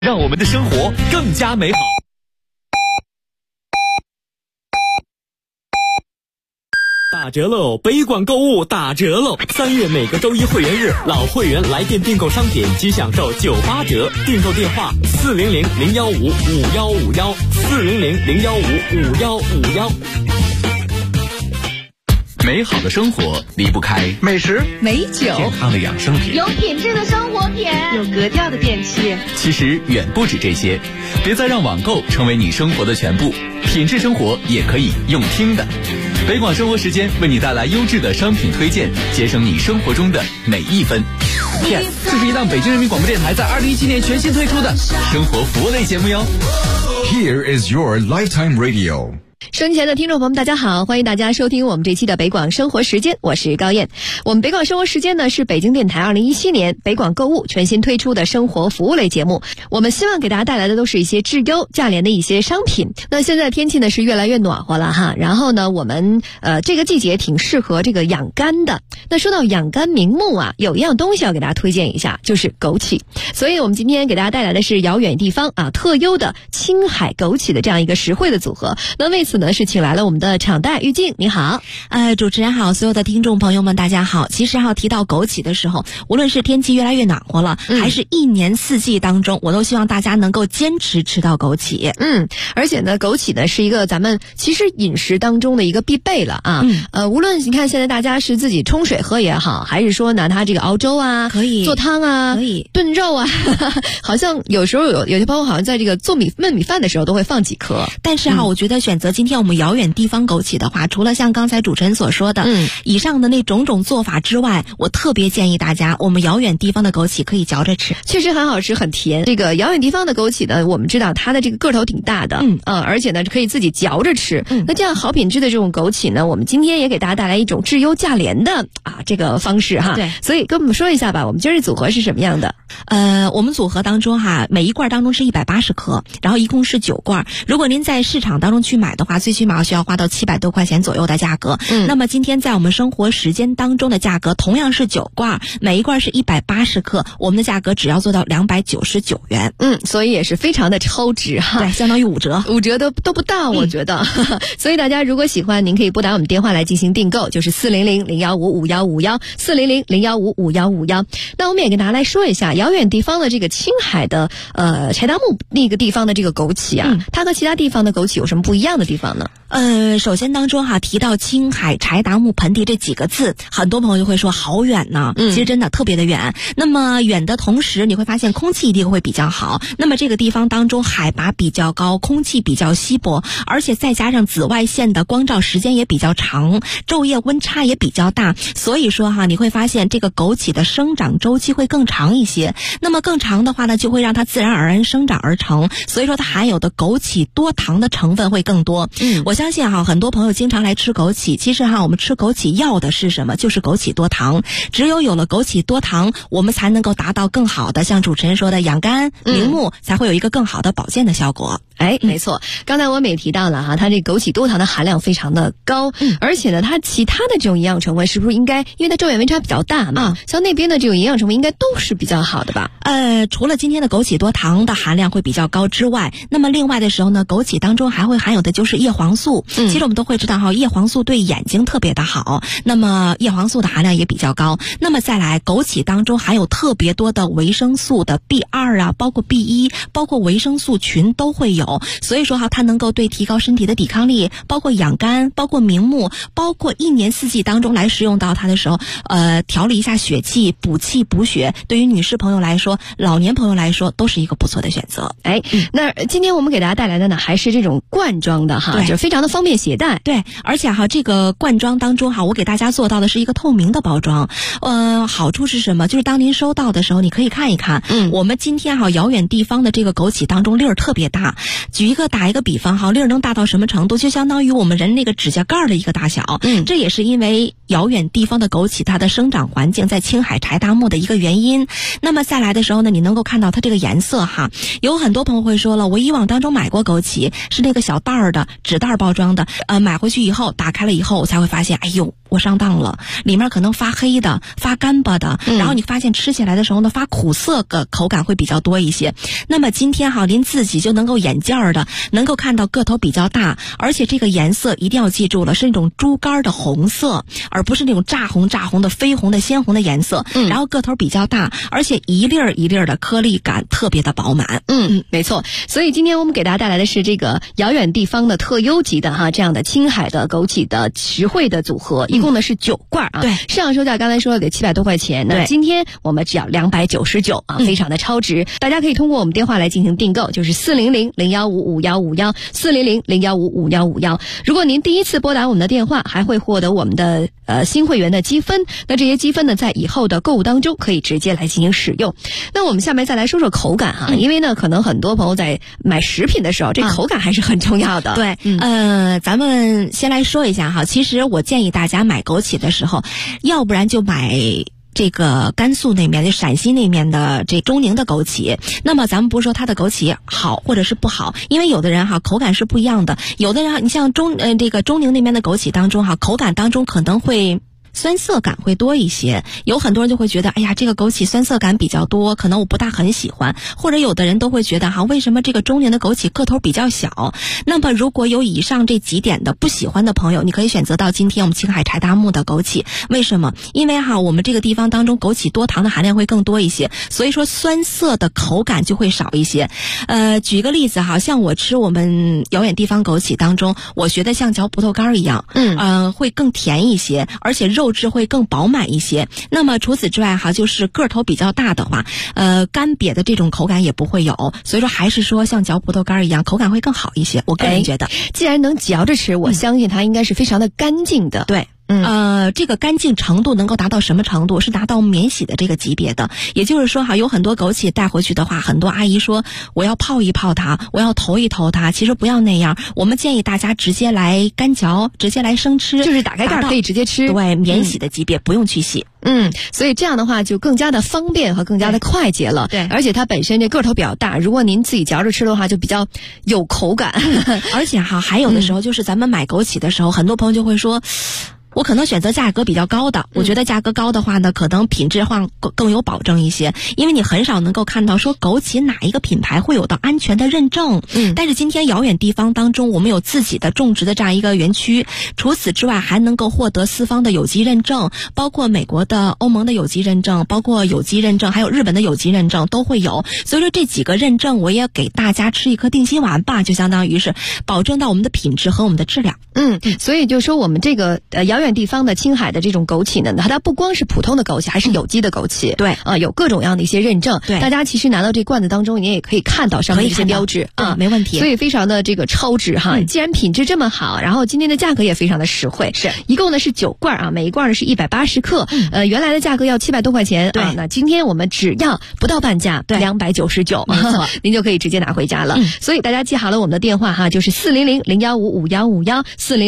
让我们的生活更加美好。打折喽！北广购物打折喽！3月每个周一会员日，老会员来电订购商品即享受98折。订购电话400-015-5151，400-015-5151。美好的生活离不开美食、 美酒、 健康的养生品、 有品质的生活品、 有格调的电器。 其实远不止这些，别再让网购成为你生活的全部，品质生活也可以用听的。北广生活时间为你带来优质的商品推荐，节省你生活中的每一分。Yes， 这是一档北京人民广播电台在2017年全新推出的生活服务类节目哟。 Here is your lifetime radio。 收音前的听众朋友们大家好，欢迎大家收听我们这期的北广生活时间，我是高燕。我们北广生活时间呢是北京电台2017年北广购物全新推出的生活服务类节目，我们希望给大家带来的都是一些质优价廉的一些商品。那现在天气呢是越来越暖和了哈，然后呢我们这个季节挺适合这个养肝的。那说到养肝明目啊，有一样东西要给大家推荐一下，就是枸杞。所以我们今天给大家带来的是遥远地方啊特优的青海枸杞的这样一个实惠的组合。那为此呢是请来了我们的厂代玉静，你好。 主持人好，所有的听众朋友们大家好。其实提到枸杞的时候，无论是天气越来越暖和了，还是一年四季当中，我都希望大家能够坚持吃到枸杞。 而且呢枸杞呢是一个咱们其实饮食当中的一个必备了啊。无论你看现在大家是自己冲水喝也好，还是说拿它这个熬粥啊， 可以做汤啊， 可以炖肉啊，好像有时候有些朋友好像在这个做焖米饭的时候都会放几颗。 但是我觉得选择今天我们遥远地方枸杞的话，除了像刚才主持人所说的以上的那种做法之外，我特别建议大家，我们遥远地方的枸杞可以嚼着吃， 确实很好吃，很甜。这个遥远地方的枸杞呢，我们知道它的这个个头挺大的，而且呢可以自己嚼着吃。那这样好品质的这种枸杞呢，我们今天也给大家带来一种质优价廉的这个方式哈。 对， 所以跟我们说一下吧，我们今儿这组合是什么样的？ 我们组合当中每一罐当中是180克，然后一共是9罐。如果您在市场当中去买的话，最起码需要花到700多块钱左右的价格。那么今天在我们生活时间当中的价格同样是9罐，每一罐是180克，我们的价格只要做到299元。 所以也是非常的超值哈。 对，相当于5折 ，5折都不到，我觉得。所以大家如果喜欢，您可以拨打我们电话来进行订购，就是400-015-5151，400-015-5151。那我们也跟大家来说一下，遥远地方的这个青海的柴达木那个地方的这个枸杞啊，它和其他地方的枸杞有什么不一样的地方呢？ 首先当中提到青海柴达木盆地这几个字，很多朋友就会说好远呢。其实真的特别的远。那么远的同时，你会发现空气一定会比较好。那么这个地方当中海拔比较高，空气比较稀薄，而且再加上紫外线的光照时间也比较长，昼夜温差也比较大，所以说你会发现这个枸杞的生长周期会更长一些。那么更长的话呢，就会让它自然而然生长而成，所以说它含有的枸杞多糖的成分会更多。我相信很多朋友经常来吃枸杞，其实我们吃枸杞要的是什么？就是枸杞多糖。只有了枸杞多糖，我们才能够达到更好的像主持人说的养肝明目，才会有一个更好的保健的效果。 没错，刚才我们也提到了它这枸杞多糖的含量非常的高，而且呢它其他的这种营养成分是不是应该，因为它昼夜温差比较大嘛，像那边的这种营养成分应该都是比较好的吧？ 除了今天的枸杞多糖的含量会比较高之外，那么另外的时候呢，枸杞当中还会含有的就是叶黄素。其实我们都会知道叶黄素对眼睛特别的好，那么叶黄素的含量也比较高。那么再来，枸杞当中含有特别多的维生素的 B2 包括 B1， 包括维生素群都会有，所以说它能够对提高身体的抵抗力，包括养肝，包括明目，包括一年四季当中来食用到它的时候，调理一下血气，补气补血，对于女士朋友来说，老年朋友来说都是一个不错的选择。 那今天我们给大家带来的呢，还是这种罐装的就非常的方便携带。 对，而且这个罐装当中我给大家做到的是一个透明的包装。好处是什么？就是当您收到的时候，你可以看一看。我们今天遥远地方的这个枸杞当中粒儿特别大，打一个比方粒儿能大到什么程度？就相当于我们人那个指甲盖的一个大小。这也是因为遥远地方的枸杞它的生长环境在青海柴达木的一个原因。那么再来的时候呢，你能够看到它这个颜色有很多朋友会说了，我以往当中买过枸杞是那个小袋儿的， 纸袋包装的，买回去以后打开了以后，我才会发现，哎呦，我上当了，里面可能发黑的、发干巴的，然后你发现吃起来的时候呢，发苦涩的口感会比较多一些。那么今天哈，您自己就能够眼见儿的能够看到个头比较大，而且这个颜色一定要记住了，是那种猪肝的红色，而不是那种炸红的绯红的鲜红的颜色。然后个头比较大，而且一粒儿一粒儿的颗粒感特别的饱满。 没错。所以今天我们给大家带来的是这个遥远地方的特优级的这样的青海的枸杞的实惠的组合，一共呢是9罐啊。 对， 市场售价刚才说了得700多块钱，那今天我们只要299啊，非常的超值。大家可以通过我们电话来进行订购，就是400-015-5151 400-015-5151。如果您第一次拨打我们的电话，还会获得我们的新会员的积分，那这些积分呢，在以后的购物当中可以直接来进行使用。那我们下面再来说说口感哈，因为呢，可能很多朋友在买食品的时候，这口感还是很重要的。 对，咱们先来说一下哈，其实我建议大家买枸杞的时候，要不然就买这个甘肃那边就陕西那面的这中宁的枸杞。那么咱们不是说它的枸杞好或者是不好，因为有的人哈口感是不一样的，有的人你像这个中宁那边的枸杞当中哈，口感当中可能会酸涩感会多一些，有很多人就会觉得，哎呀，这个枸杞酸涩感比较多，可能我不大很喜欢。或者有的人都会觉得为什么这个中宁的枸杞个头比较小？那么如果有以上这几点的不喜欢的朋友，你可以选择到今天我们青海柴达木的枸杞。为什么？因为我们这个地方当中枸杞多糖的含量会更多一些，所以说酸涩的口感就会少一些。举个例子像我吃我们遥远地方枸杞当中，我觉得像嚼葡萄干一样，会更甜一些，而且肉质会更饱满一些。那么除此之外就是个头比较大的话，干瘪的这种口感也不会有，所以说还是说像嚼葡萄干一样，口感会更好一些。我个人觉得， 既然能嚼着吃，我相信它应该是非常的干净的。 对。这个干净程度能够达到什么程度？是达到免洗的这个级别的。也就是说有很多枸杞带回去的话，很多阿姨说我要泡一泡它，我要投一投它，其实不要那样。我们建议大家直接来干嚼，直接来生吃， 就是打开盖可以直接吃。 对，免洗的级别，不用去洗。 所以这样的话就更加的方便和更加的快捷了。 对， 而且它本身这个头比较大，如果您自己嚼着吃的话，就比较有口感。 而且还有的时候就是咱们买枸杞的时候，很多朋友就会说，我可能选择价格比较高的，我觉得价格高的话呢，可能品质上更有保证一些，因为你很少能够看到说枸杞哪一个品牌会有到安全的认证。但是今天遥远地方当中，我们有自己的种植的这样一个园区，除此之外还能够获得4方的有机认证，包括美国的、欧盟的有机认证，包括有机认证，还有日本的有机认证都会有。所以说这几个认证，我也给大家吃一颗定心丸吧，就相当于是保证到我们的品质和我们的质量。 所以就说我们这个遥远地方的青海的这种枸杞呢，它不光是普通的枸杞，还是有机的枸杞。 对， 有各种样的一些认证。 对， 大家其实拿到这罐子当中，你也可以看到上面这些标志没问题。 所以非常的这个超值既然品质这么好，然后今天的价格也非常的实惠， 是一共呢是9罐每一罐呢是180克。原来的价格要700多块钱。 对， 那今天我们只要不到半价，299， 没错， 您就可以直接拿回家了。所以大家记好了我们的电话就是400-015-5151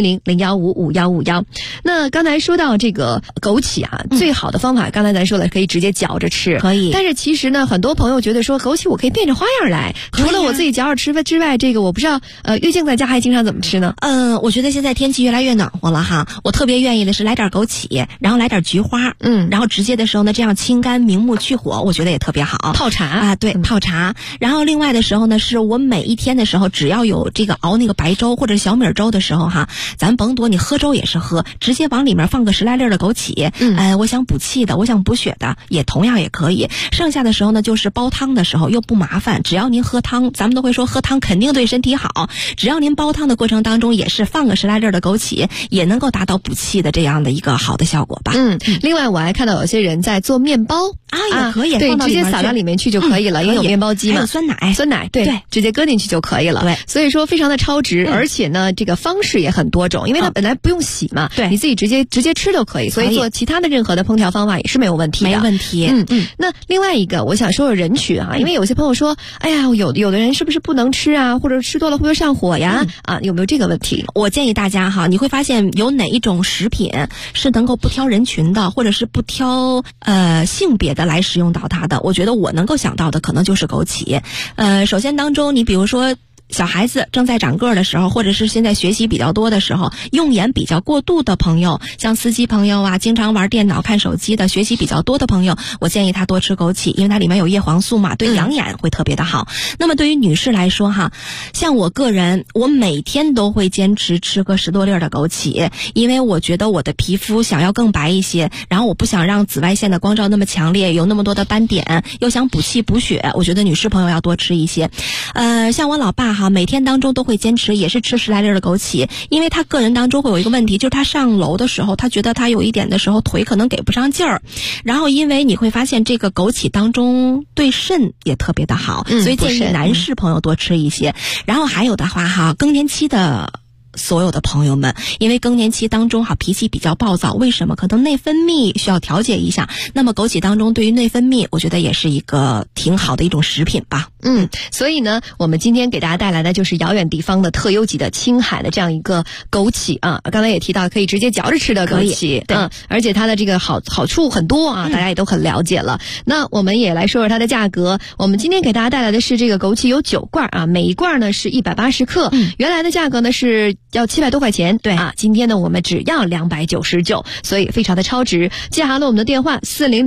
400-015-5151。那刚才说到这个枸杞最好的方法，刚才咱说了，可以直接嚼着吃， 可以。 但是其实呢，很多朋友觉得说枸杞我可以变着花样来，除了我自己嚼着吃之外，这个我不知道月静在家还经常怎么吃呢？ 我觉得现在天气越来越暖和了我特别愿意的是来点枸杞，然后来点菊花，然后直接的时候呢，这样清肝明目去火，我觉得也特别好。 泡茶对，泡茶。然后另外的时候呢，是我每一天的时候，只要有这个熬那个白粥或者小米粥的时候咱甭多，你喝粥也是喝，直接往里面放个10来粒的枸杞，我想补气的，我想补血的，也同样也可以。剩下的时候呢，就是煲汤的时候又不麻烦，只要您喝汤，咱们都会说喝汤肯定对身体好，只要您煲汤的过程当中也是放个10来粒的枸杞，也能够达到补气的这样的一个好的效果吧。 另外我还看到有些人在做面包也可以， 对，直接撒到里面去就可以了，因为有面包机嘛。 还有酸奶， 对，直接搁进去就可以了。 对， 所以说非常的超值，而且呢，这个方式也很多种，因为它本来不用洗嘛， 对， 你自己直接吃就可以，所以做其他的任何的烹调方法也是没有问题的。 没问题。 那另外一个我想说说人群因为有些朋友说，哎呀，有的人是不是不能吃或者吃多了会不会上火呀？有没有这个问题？ 我建议大家你会发现有哪一种食品是能够不挑人群的，或者是不挑性别的来使用到它的？我觉得我能够想到的可能就是枸杞。首先当中，你比如说小孩子正在长个儿的时候，或者是现在学习比较多的时候，用眼比较过度的朋友，像司机朋友啊，经常玩电脑看手机的，学习比较多的朋友，我建议他多吃枸杞，因为它里面有叶黄素嘛，对养眼会特别的好。那么对于女士来说哈，像我个人，我每天都会坚持吃个10多粒的枸杞，因为我觉得我的皮肤想要更白一些，然后我不想让紫外线的光照那么强烈，有那么多的斑点，又想补气补血，我觉得女士朋友要多吃一些。像我老爸哈，每天当中都会坚持也是吃10来粒的枸杞，因为他个人当中会有一个问题，就是他上楼的时候，他觉得他有一点的时候腿可能给不上劲儿，然后因为你会发现这个枸杞当中对肾也特别的好，所以建议男士朋友多吃一些。然后还有的话哈，更年期的所有的朋友们，因为更年期当中哈，脾气比较暴躁，为什么？可能内分泌需要调节一下。那么枸杞当中对于内分泌，我觉得也是一个挺好的一种食品吧。 所以呢，我们今天给大家带来的就是遥远地方的特优级的青海的这样一个枸杞啊。刚才也提到可以直接嚼着吃的枸杞，对，而且它的这个好处很多啊，大家也都很了解了。那我们也来说说它的价格。我们今天给大家带来的是这个枸杞有9罐啊，每一罐呢是180克，原来的价格呢是要700多块钱，对啊，今天呢我们只要299，所以非常的超值。记好了我们的电话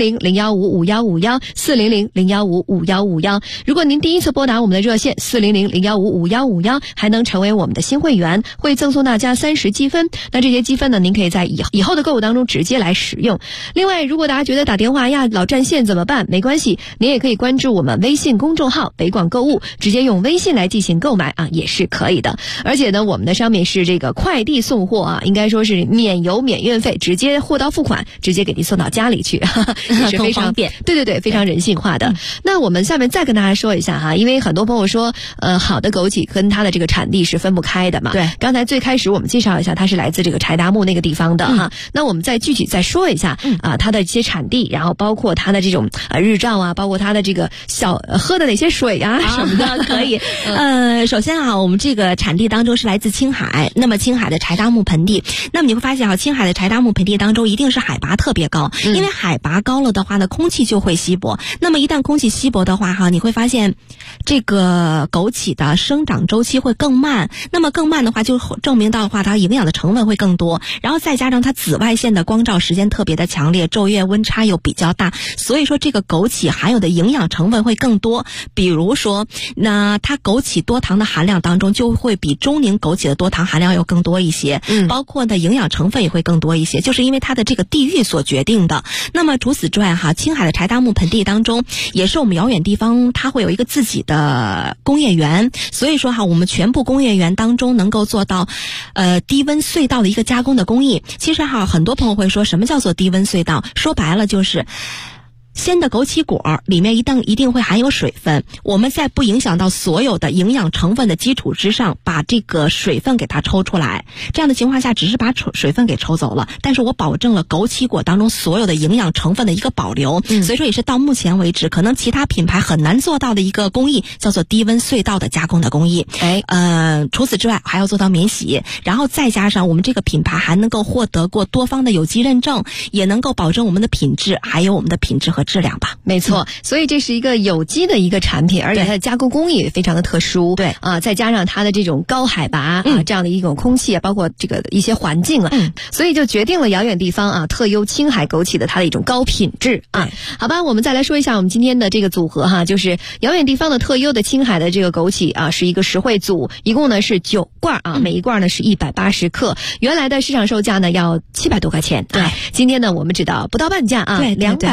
400-015-5151，400-015-5151。如果您第一次拨打我们的热线400-015-5151，还能成为我们的新会员，会赠送大家30积分。那这些积分呢，您可以在以后的购物当中直接来使用。另外，如果大家觉得打电话呀老占线怎么办？没关系，您也可以关注我们微信公众号北广购物，直接用微信来进行购买啊，也是可以的。而且呢，我们的商品是这个快递送货啊，应该说是免邮免运费，直接货到付款，直接给您送到家里去，也是非常方便。 对，非常人性化的。那我们下面再跟大家说一下哈，因为很多朋友说，好的枸杞跟它的这个产地是分不开的嘛。对，刚才最开始我们介绍一下，它是来自这个柴达木那个地方的哈。那我们再具体再说一下它的一些产地，然后包括它的这种日照啊，包括它的这个喝的哪些水啊什么的， 可以。首先啊，我们这个产地当中是来自青海，那么青海的柴达木盆地，那么你会发现啊，青海的柴达木盆地当中一定是海拔特别高，因为海拔高了的话呢，空气就会稀薄。那么一旦空气稀薄的话哈，你会发现这个枸杞的生长周期会更慢，那么更慢的话就证明到的话它营养的成分会更多，然后再加上它紫外线的光照时间特别的强烈，昼夜温差又比较大，所以说这个枸杞含有的营养成分会更多。比如说那它枸杞多糖的含量当中就会比中宁枸杞的多糖含量要更多一些，包括呢营养成分也会更多一些，就是因为它的这个地域所决定的。那么除此之外哈，青海的柴达木盆地当中也是我们遥远地方它会有一个自己的工业园，所以说哈，我们全部工业园当中能够做到低温隧道的一个加工的工艺。其实哈，很多朋友会说什么叫做低温隧道，说白了就是鲜的枸杞果里面一定会含有水分，我们在不影响到所有的营养成分的基础之上，把这个水分给它抽出来。这样的情况下，只是把水分给抽走了，但是我保证了枸杞果当中所有的营养成分的一个保留。所以说也是到目前为止，可能其他品牌很难做到的一个工艺，叫做低温隧道的加工的工艺。除此之外还要做到免洗，然后再加上我们这个品牌还能够获得过多方的有机认证，也能够保证我们的品质，还有我们的品质和质量吧。 没错，所以这是一个有机的一个产品，而且它的加工工艺也非常的特殊。对啊，再加上它的这种高海拔啊这样的一种空气啊，包括这个一些环境啊，所以就决定了遥远地方啊特优青海枸杞的它的一种高品质啊。好吧，我们再来说一下我们今天的这个组合哈，就是遥远地方的特优的青海的这个枸杞啊，是一个实惠组，一共呢是9罐啊，每一罐呢是180克，原来的市场售价呢要700多块钱。对，今天呢我们只到不到半价啊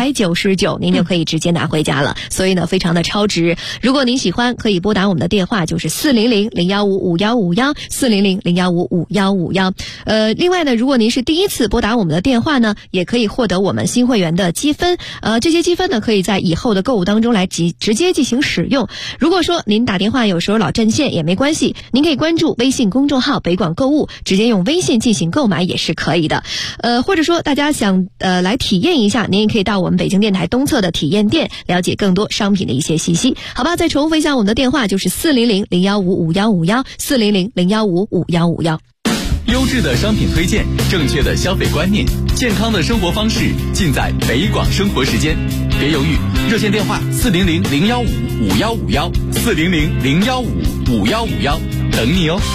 ，299您就可以直接拿回家了，所以呢非常的超值。如果您喜欢，可以拨打我们的电话，就是400-015-5151，400-015-5151。另外呢，如果您是第一次拨打我们的电话呢，也可以获得我们新会员的积分。这些积分呢，可以在以后的购物当中来直接进行使用。如果说您打电话有时候老占线也没关系，您可以关注微信公众号北广购物，直接用微信进行购买也是可以的。或者说大家想来体验一下，您也可以到我们北京电台东侧的体验店了解更多商品的一些信息。好吧，再重复一下我们的电话，就是400-015-5151，400-015-5151。 优质的商品推荐，正确的消费观念，健康的生活方式，尽在北广生活时间。别犹豫，热线电话400-015-5151，400-015-5151，等你哦。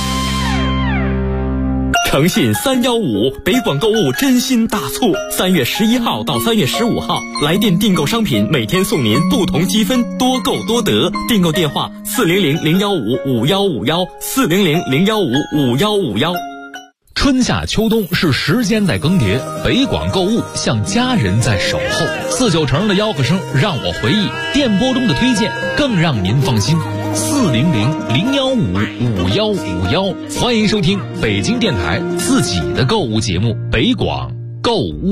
诚信315北广购物真心大促，3月11号到3月15号，来电订购商品每天送您不同积分，多购多得。订购电话400-015-5151，400-015-5151。 春夏秋冬是时间在更迭，北广购物像家人在守候。49成的吆喝声让我回忆，电波中的推荐更让您放心。400-015-5151，欢迎收听北京电台自己的购物节目《北广购物》。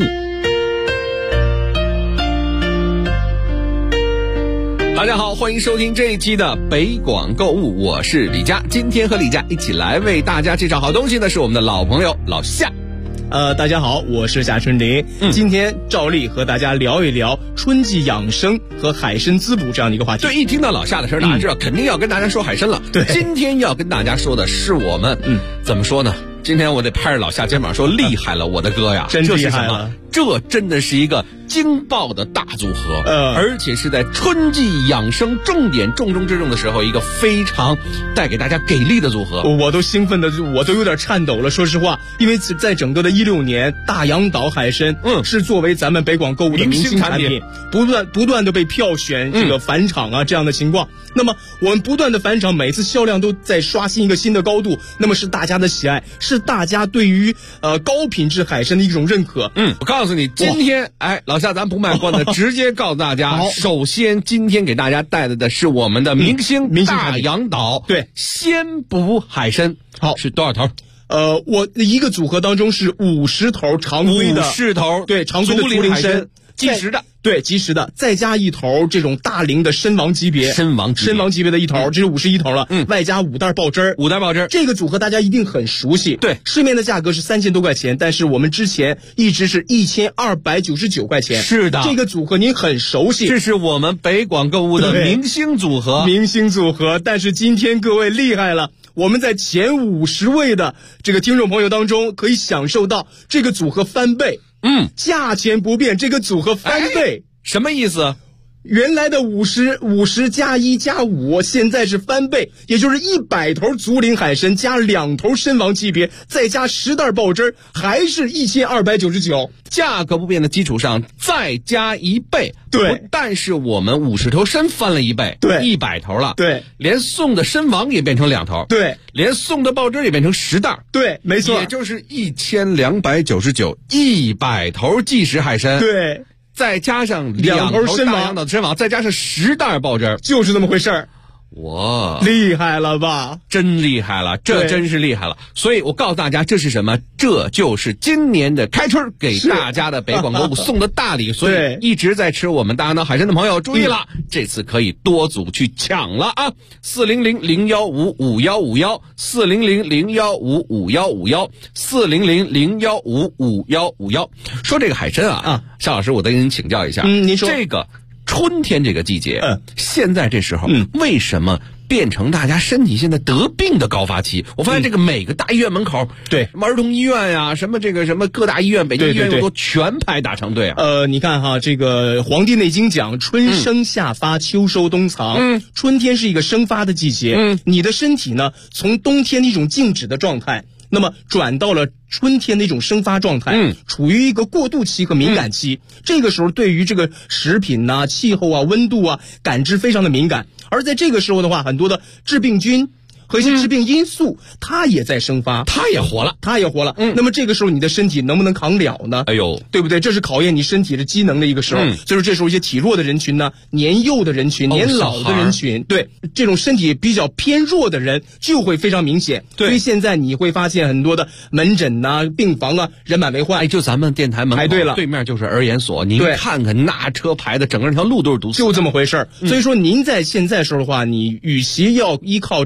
大家好，欢迎收听这一期的北广购物，我是李佳。今天和李佳一起来为大家介绍好东西的是我们的老朋友老夏。 大家好，我是夏春林。今天照例和大家聊一聊春季养生和海参滋补这样的一个话题。 对，一听到老夏的事儿，大家知道肯定要跟大家说海参了。 对， 今天要跟大家说的是我们，怎么说呢？今天我得拍着老夏肩膀说，厉害了，我的哥呀！ 真厉害了， 这真的是一个惊爆的大组合，而且是在春季养生重中之重的时候，一个非常带给大家给力的组合。 我都兴奋的，我都有点颤抖了。说实话，因为在整个的16年，大洋岛海参是作为咱们北广购物的明星产品，不断的被票选这个返场啊这样的情况。那么我们不断的返场，每次销量都在刷新一个新的高度。那么是大家的喜爱，是大家对于高品质海参的一种认可。 我告诉你，今天老夏咱不卖关子，直接告诉大家。首先，今天给大家带来的是我们的明星大洋岛对鲜补海参。好，是多少头？ 我一个组合当中是50头常规的 50头， 对，常规的竹林参， 即食的， 对，即食的，再加一头这种大龄的参王级别的一头，这是51头了，外加5袋爆汁儿，5 袋爆汁儿， 这个组合大家一定很熟悉， 对， 市面的价格是3000多块钱，但是我们之前一直是1299块钱， 是的， 这个组合您很熟悉， 这是我们北广购物的明星组合， 但是今天各位厉害了。我们在前50位的这个听众朋友当中，可以享受到这个组合翻倍。价钱不变，这个组合翻倍， 什么意思？ 原来的50加1加5，现在是翻倍，也就是100头竹林海参加2头参王级别，再加10袋爆汁，还是1299。 价格不变的基础上再加1倍， 对， 但是我们50头参翻了1倍， 对 ，100头了， 对， 连送的参王也变成2头， 对， 连送的爆汁也变成10袋， 对，没错， 也就是1299，100头即食海参， 对， 再加上2头大洋岛的参王，再加上10袋爆汁， 就是这么回事儿。 哇， 厉害了吧？ 真厉害了，这真是厉害了。所以我告诉大家，这是什么？这就是今年的开春给大家的北广购物送的大礼。所以一直在吃我们大洋岛海参的朋友注意了，这次可以多组去抢了啊！400-015-5151，400-015-5151，400-015-5151。说这个海参啊，夏老师，我得跟您请教一下， 您说这个春天这个季节，现在这时候，为什么变成大家身体现在得病的高发期？我发现这个每个大医院门口， 对， 什么儿童医院呀，什么各大医院，北京医院又多，全排大长队啊。 你看哈，这个《黄帝内经》讲春生夏发，秋收冬藏，春天是一个生发的季节，你的身体呢，从冬天的一种静止的状态，那么转到了春天的一种生发状态，处于一个过渡期和敏感期。这个时候对于这个食品啊、气候啊、温度啊感知非常的敏感，而在这个时候的话，很多的致病菌和一些致病因素，它也在生发， 它也活了。 那么这个时候你的身体能不能扛了呢？ 哎呦， 对不对？这是考验你身体的机能的一个时候。所以说这时候一些体弱的人群呢，年幼的人群、年老的人群，对这种身体比较偏弱的人就会非常明显。 对， 所以现在你会发现很多的门诊啊、病房啊人满为患。 就咱们电台门口排队了， 对面就是儿研所，您看看那车排的整个那条路都是堵死的， 就这么回事。所以说您在现在时候的话，你与其要依靠这个水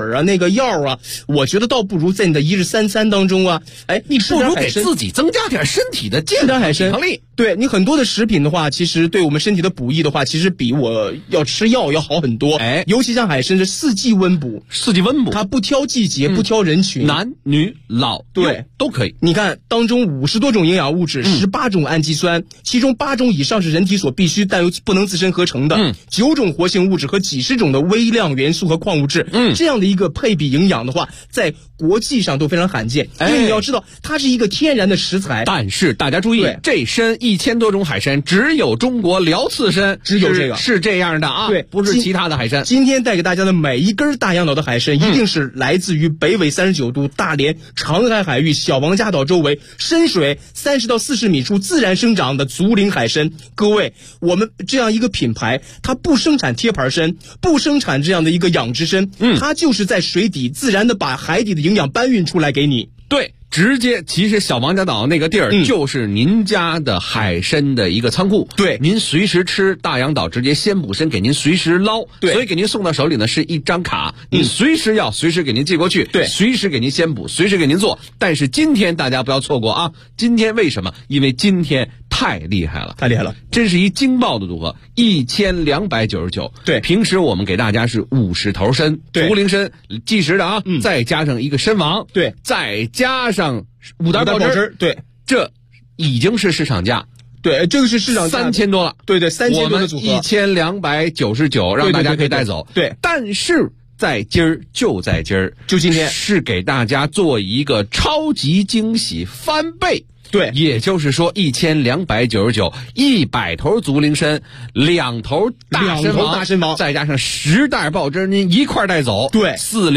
啊，那个药啊，我觉得倒不如在你的一日三餐当中啊， 你不如给自己增加点身体的健康抵抗力。 对，你很多的食品的话，其实对我们身体的补益的话，其实比我要吃药要好很多。尤其像海参是四季温补，它不挑季节，不挑人群， 男女老幼都可以。 你看当中50多种营养物质，18种氨基酸，其中8种以上是人体所必须但又不能自身合成的，9种活性物质和几十种的微量元素和矿物质，这样的一个配比营养的话，在国际上都非常罕见。因为你要知道，它是一个天然的食材。 但是大家注意，这参1000多种海参，只有中国辽刺参只有这个是这样的啊， 对， 不是其他的海参。 今天带给大家的每一根大洋岛的海参，一定是来自于北纬39度大连长海海域小王家岛周围深水30到40米处自然生长的竹林海参。各位，我们这样一个品牌，它不生产贴牌参，不生产这样的一个养殖参，它就是在水底自然的把海底的营养搬运出来给你。 对，直接，其实小王家岛那个地儿就是您家的海参的一个仓库。 对， 您随时吃大洋岛直接鲜捕参给您随时捞。 对， 所以给您送到手里呢是一张卡，你随时要随时给您寄过去。 对， 随时给您鲜捕，随时给您做。但是今天大家不要错过啊！今天为什么？因为今天太厉害了，真是一惊爆的组合，1299。 对， 平时我们给大家是50头参，竹林参计时的啊，再加上一个参王， 对， 再加上5袋爆汁， 对， 这已经是市场价。 对，这个是市场价 3000多了。 对，3000多的组合 ，1299，让大家可以带走。 对， 但是在今儿，就今天，是给大家做一个超级惊喜翻倍。 对， 也就是说1299，100头竹林参，2头大参王，再加上10袋爆汁，您一块带走。 对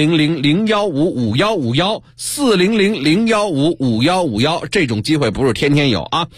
，400-015-5151，400-015-5151，这种机会不是天天有啊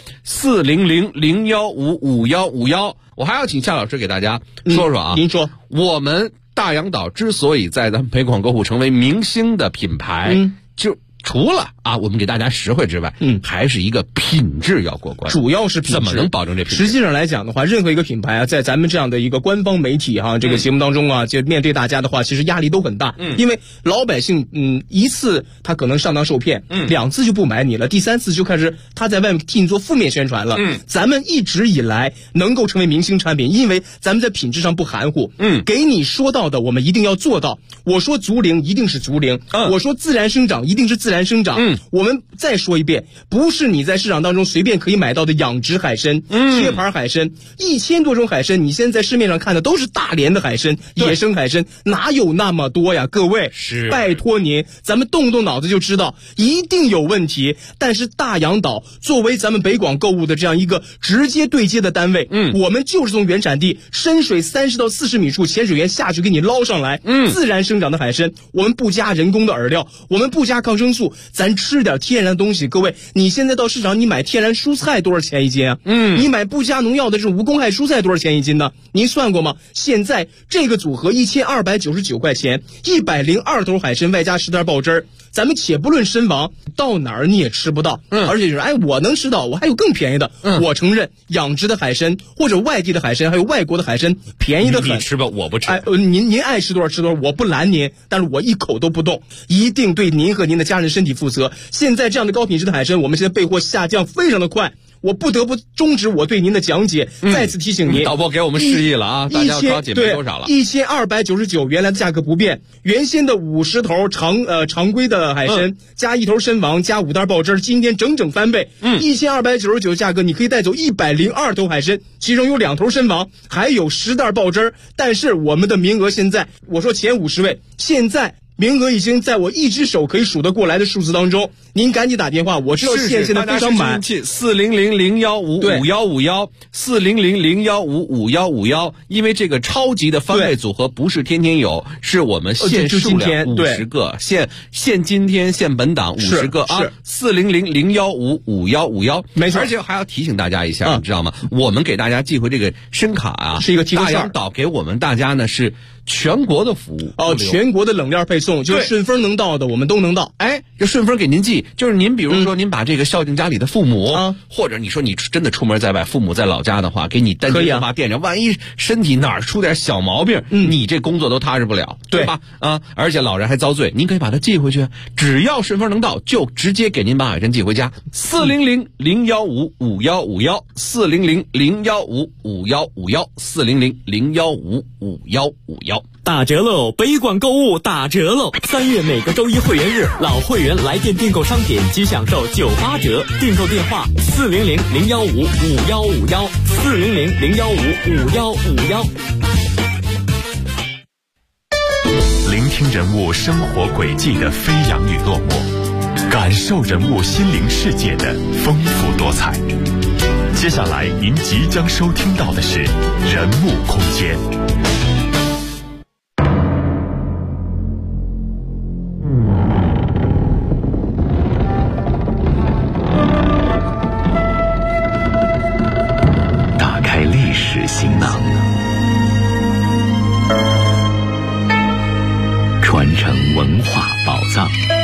，400-015-5151。我还要请夏老师给大家说说啊， 您说， 我们大洋岛之所以在咱们北广购物成为明星的品牌，就除了啊，我们给大家实惠之外，还是一个品质要过关， 主要是品质。 怎么能保证这品质？ 实际上来讲的话，任何一个品牌啊，在咱们这样的一个官方媒体这个节目当中啊，就面对大家的话，其实压力都很大。因为老百姓一次他可能上当受骗，2次就不买你了，第3次就开始他在外面替你做负面宣传了。咱们一直以来能够成为明星产品，因为咱们在品质上不含糊。给你说到的，我们一定要做到。我说竹林一定是竹林，我说自然生长一定是自然生长。我们再说一遍，不是你在市场当中随便可以买到的养殖海参、贴牌海参，1000多种海参，你现在在市面上看的都是大连的海参、野生海参，哪有那么多呀？各位，拜托您，咱们动动脑子就知道，一定有问题。但是大洋岛作为咱们北广购物的这样一个直接对接的单位，我们就是从原产地深水30到40米处潜水员下去给你捞上来，自然生长的海参，我们不加人工的饵料，我们不加抗生素，咱吃点天然的东西。各位，你现在到市场你买天然蔬菜多少钱一斤啊？你买不加农药的这种无公害蔬菜多少钱一斤呢？您算过吗？现在这个组合1299块钱，102头海参外加10袋爆汁儿，咱们且不论参王，到哪儿你也吃不到。而且就是我能吃到，我还有更便宜的。我承认养殖的海参或者外地的海参还有外国的海参便宜的很。 你吃吧，我不吃。 您爱吃多少吃多少，我不拦您，但是我一口都不动，一定对您和您的家人身体负责。现在这样的高品质的海参，我们现在备货下降非常的快。我不得不终止我对您的讲解，再次提醒您， 导播给我们示意了啊，大家要紧没多少了。 1299原来的价格不变，原先的50头常规的海参，加1头参王，加5袋爆汁，今天整整翻倍。1299价格你可以带走102头海参，其中有2头参王，还有10袋爆汁。但是我们的名额现在，我说前50位，现在名额已经在我一只手可以数得过来的数字当中，您赶紧打电话，我知道现在非常满。 400-015-5151，400-015-5151，因为这个超级的翻倍组合不是天天有，是我们限数量50个，限今天限本档50个啊。400-015-5151， 没错。 而且还要提醒大家一下，你知道吗？我们给大家寄回这个参卡啊， 是一个提供券。 大洋岛给我们大家呢是全国的服务全国的冷链配送，就是顺丰能到的我们都能到。 这顺丰给您寄，就是您比如说您把这个孝敬家里的父母，或者你说你真的出门在外，父母在老家的话，给你单间电话垫着，万一身体哪儿出点小毛病，你这工作都踏实不了，对吧？而且老人还遭罪，您可以把它寄回去，只要顺丰能到，就直接给您把海参寄回家。400-015-5151，400-015-5151，400-015-5151。 打折喽！北广购物打折喽！3月每个周一会员日，老会员来电订购商品即享受98折。订购电话：400-015-5151，400-015-5151。 聆听人物生活轨迹的飞扬与落寞，感受人物心灵世界的丰富多彩。接下来您即将收听到的是人物空间。打开历史行囊，传承文化宝藏。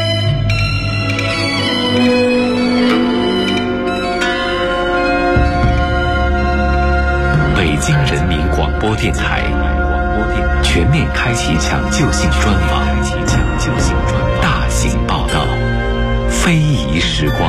北京人民广播电台全面开启抢救性专访，大型报道，非遗时光。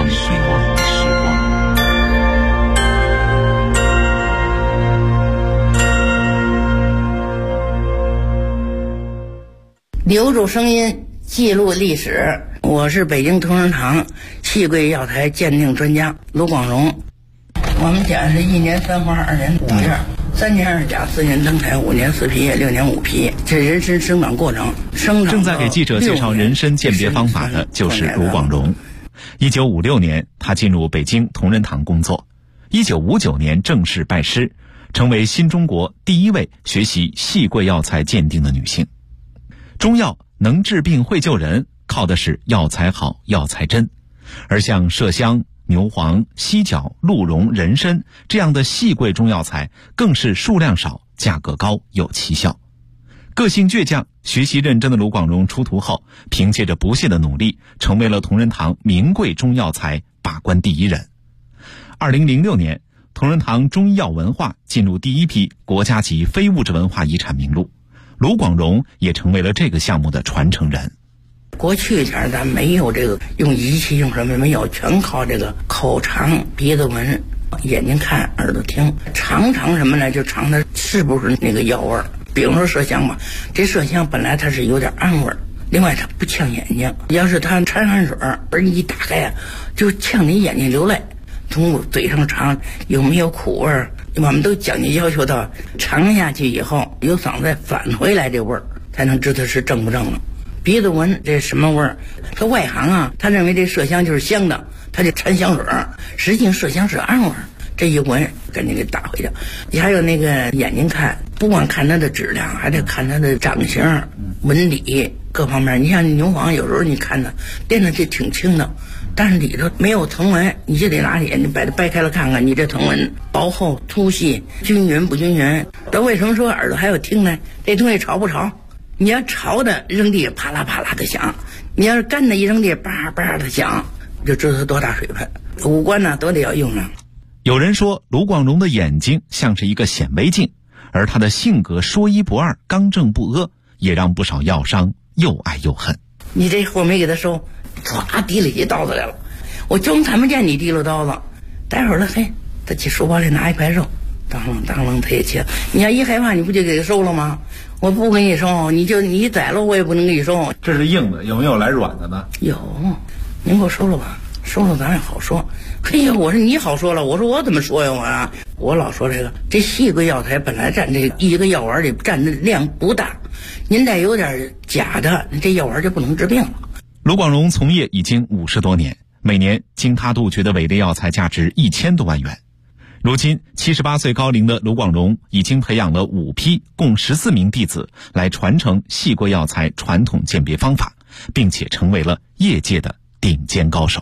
留住声音，记录历史。我是北京同仁堂气柜药材鉴定专家卢广荣。我们家是1年3花2年5叶，3年2甲4年登台5年4皮叶6年5皮，这人参生长过程。 正在给记者介绍人参鉴别方法的就是卢广荣。1956年，他进入北京同仁堂工作。1959年正式拜师，成为新中国第一位学习细桂药材鉴定的女性。中药能治病会救人，靠的是药材好、药材真。而像麝香、牛黄、犀角、鹿茸、人参这样的细桂中药材，更是数量少、价格高、有奇效。个性倔强、学习认真的卢广荣出徒后，凭借着不懈的努力，成为了同仁堂名贵中药材把关第一人。2006年，同仁堂中医药文化进入第一批国家级非物质文化遗产名录，卢广荣也成为了这个项目的传承人。 过去前咱没有这个用仪器用什么没有，全靠这个口尝、鼻子闻、眼睛看、耳朵听，尝什么呢？就尝它是不是那个药味儿。比如说麝香吧，这麝香本来它是有点暗味儿，另外它不呛眼睛。要是它掺汗水，而你一打开啊，就呛你眼睛流泪。从嘴上尝有没有苦味儿，我们都讲究要求到尝下去以后，由嗓子再返回来这味儿，才能知道是正不正了。鼻子闻这什么味儿？他外行啊，他认为这麝香就是香的，他就掺香水儿，实际上麝香是暗味儿。这一闻赶紧给打回去。你还有那个眼睛看，不光看它的质量，还得看它的长形、纹理各方面。你像牛黄，有时候你看它垫的就挺轻的，但是里头没有藤纹，你就得拿眼睛把它掰开了看看，你这藤纹薄厚、粗细、均匀不均匀。这为什么说耳朵还有听呢？这东西潮不潮？你要潮的扔地啪啦啪啦的响，你要是干的一扔地叭叭的响，就知道它多大水分。五官呢都得要用上。 有人说卢广荣的眼睛像是一个显微镜，而他的性格说一不二、刚正不阿，也让不少药商又爱又恨。 你这货没给他收，唰提了起刀子来了，我正看不见你提了刀子，待会儿了嘿，他去书包里拿一块肉，当啷当啷他也切。你要一害怕，你不就给他收了吗？我不给你收，你宰了我也不能给你收。 这是硬的，有没有来软的呢？ 有，您给我收了吧，收了咱也好说。嘿呀，我说你好说了，我说我怎么说呀我老说这细桂药材本来占这一个药丸里占的量不大，您再有点假的，这药丸就不能治病了。 卢广荣从业已经50多年，每年经他杜绝的伪劣药材价值1000多万元。如今78岁高龄的卢广荣已经培养了5批共14名弟子来传承细桂药材传统鉴别方法，并且成为了业界的顶尖高手。